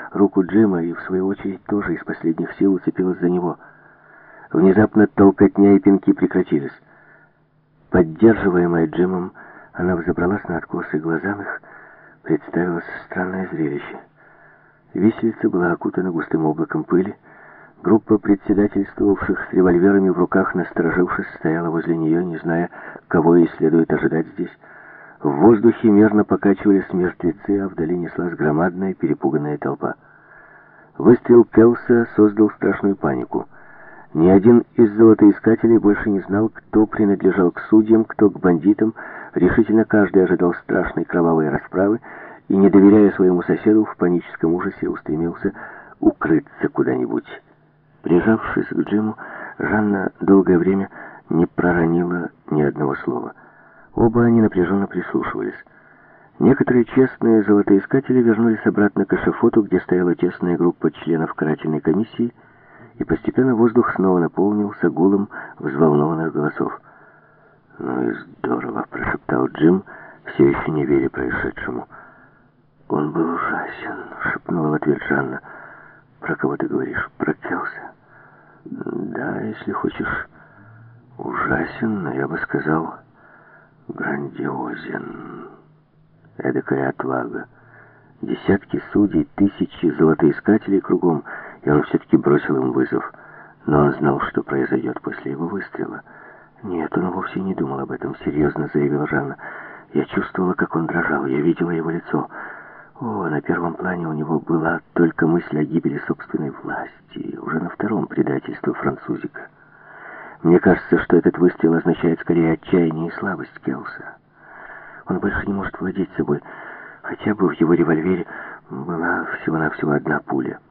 руку Джима и, в свою очередь, тоже из последних сил уцепилась за него. Внезапно толкотня и пинки прекратились. Поддерживаемая Джимом, она взобралась на откос, и глазам их представилось странное зрелище. Виселица была окутана густым облаком пыли. Группа председательствовавших с револьверами в руках, насторожившись, стояла возле нее, не зная, кого ей следует ожидать здесь. В воздухе мерно покачивались мертвецы, а вдали неслась громадная перепуганная толпа. Выстрел Келса создал страшную панику. Ни один из золотоискателей больше не знал, кто принадлежал к судьям, кто к бандитам. Решительно каждый ожидал страшной кровавой расправы и, не доверяя своему соседу, в паническом ужасе устремился укрыться куда-нибудь. Прижавшись к Джиму, Жанна долгое время не проронила ни одного слова. Оба они напряженно прислушивались. Некоторые честные золотоискатели вернулись обратно к эшафоту, где стояла тесная группа членов карательной комиссии, и постепенно воздух снова наполнился гулом взволнованных голосов. «Ну и здорово», — прошептал Джим, все еще не веря происшедшему. «Он был ужасен», — шепнула в ответ Жанна. «Про кого ты говоришь? Про Келса?» «Да, если хочешь, ужасен, но я бы сказал, грандиозен. Эдакая отвага. Десятки судей, тысячи золотоискателей кругом, и он все-таки бросил им вызов. Но он знал, что произойдет после его выстрела. Нет, он вовсе не думал об этом, серьезно заявила Жанна. Я чувствовала, как он дрожал, я видела его лицо. О, на первом плане у него была только мысль о гибели собственной власти, уже на втором предательство французика. Мне кажется, что этот выстрел означает скорее отчаяние и слабость Келса. Он больше не может владеть собой, хотя бы в его револьвере была всего-навсего одна пуля.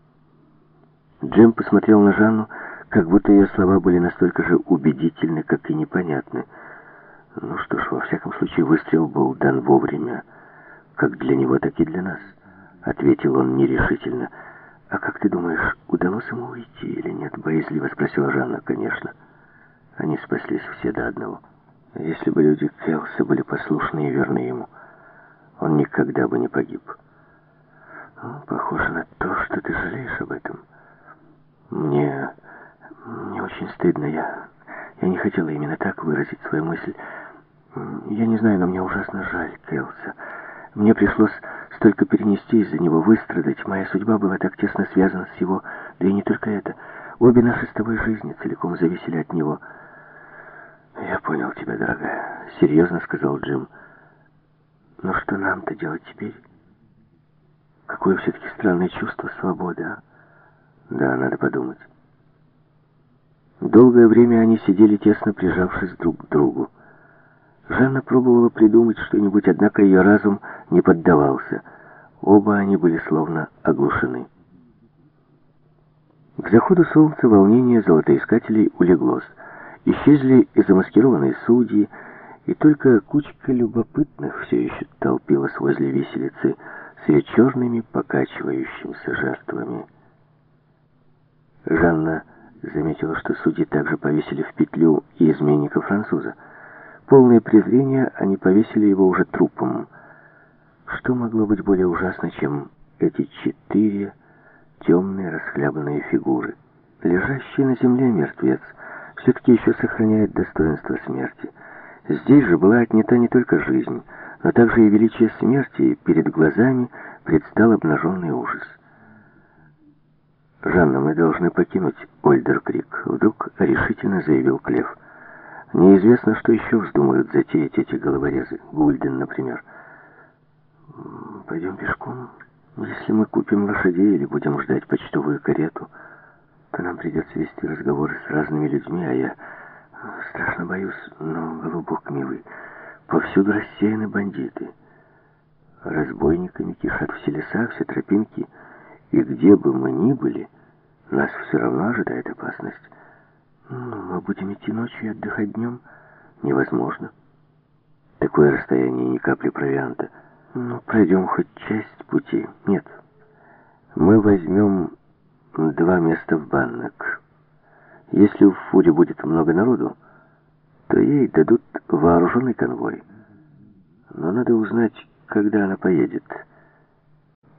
Джим посмотрел на Жанну, как будто ее слова были настолько же убедительны, как и непонятны. Ну что ж, во всяком случае, выстрел был дан вовремя, как для него, так и для нас, ответил он нерешительно. А как ты думаешь, удалось ему уйти или нет? Боязливо спросила Жанна. Конечно. Они спаслись все до одного. Если бы люди Келса были послушны и верны ему, он никогда бы не погиб. Похоже на то, что ты жалеешь об этом. Мне очень стыдно. Я не хотела именно так выразить свою мысль. Я не знаю, но мне ужасно жаль Келса. Мне пришлось столько перенести из-за него, выстрадать. Моя судьба была так тесно связана с его, да и не только это. Обе наши с тобой жизни целиком зависели от него. «Я понял тебя, дорогая», — серьезно сказал Джим. «Но что нам-то делать теперь? Какое все-таки странное чувство свободы, а? Да, надо подумать». Долгое время они сидели, тесно прижавшись друг к другу. Жанна пробовала придумать что-нибудь, однако ее разум не поддавался. Оба они были словно оглушены. К заходу солнца волнение золотоискателей улеглось. Исчезли и замаскированные судьи, и только кучка любопытных все еще толпилась возле виселицы с ее черными покачивающимися жертвами. Жанна заметила, что судьи также повесили в петлю и изменника-француза. Полное презрение, они повесили его уже трупом. Что могло быть более ужасно, чем эти 4 темные расхлябанные фигуры? Лежащий на земле мертвец все-таки еще сохраняет достоинство смерти. Здесь же была отнята не только жизнь, но также и величие смерти, и перед глазами предстал обнаженный ужас. «Жанна, мы должны покинуть Ольдер-Крик», — вдруг решительно заявил Клев. «Неизвестно, что еще вздумают затеять эти головорезы. Гульден, например». «Пойдем пешком. Если мы купим лошадей или будем ждать почтовую карету, то нам придется вести разговоры с разными людьми, а я страшно боюсь, но, голубок милый, повсюду рассеяны бандиты. Разбойниками кишат все леса, все тропинки, и где бы мы ни были, нас все равно ожидает опасность. Мы будем идти ночью и отдыхать днем? Невозможно. Такое расстояние, ни капли провианта. Пройдем хоть часть пути. Нет. Мы возьмем 2 места в Баннок. Если в фуре будет много народу, то ей дадут вооруженный конвой. Но надо узнать, когда она поедет.